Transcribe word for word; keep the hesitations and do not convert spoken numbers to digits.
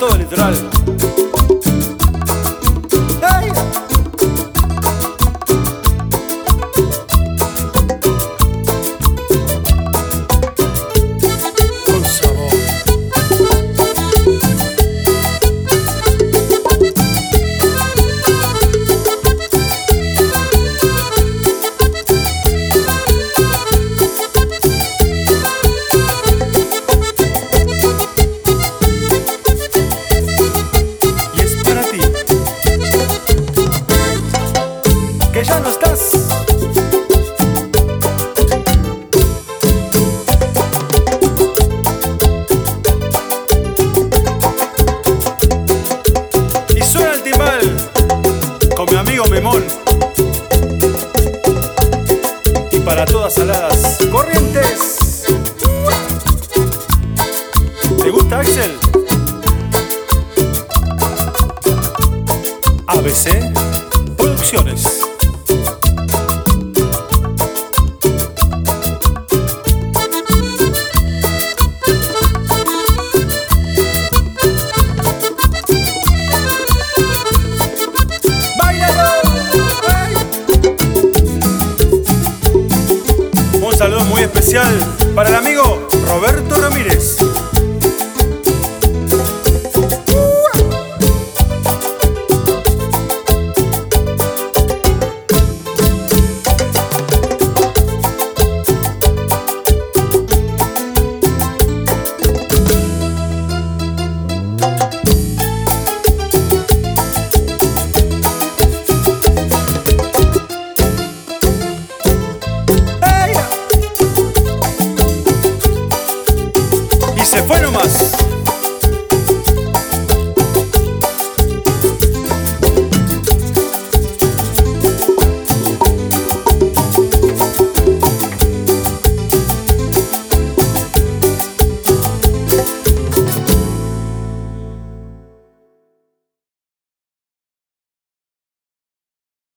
todo el litoral. ¡Ay! Con sabor. Que ya no estás. Y suena el timbal con mi amigo Memón. Y para todas saladas Corrientes. ¿Te gusta, Axel? A B C Producciones. Un saludo muy especial para el amigo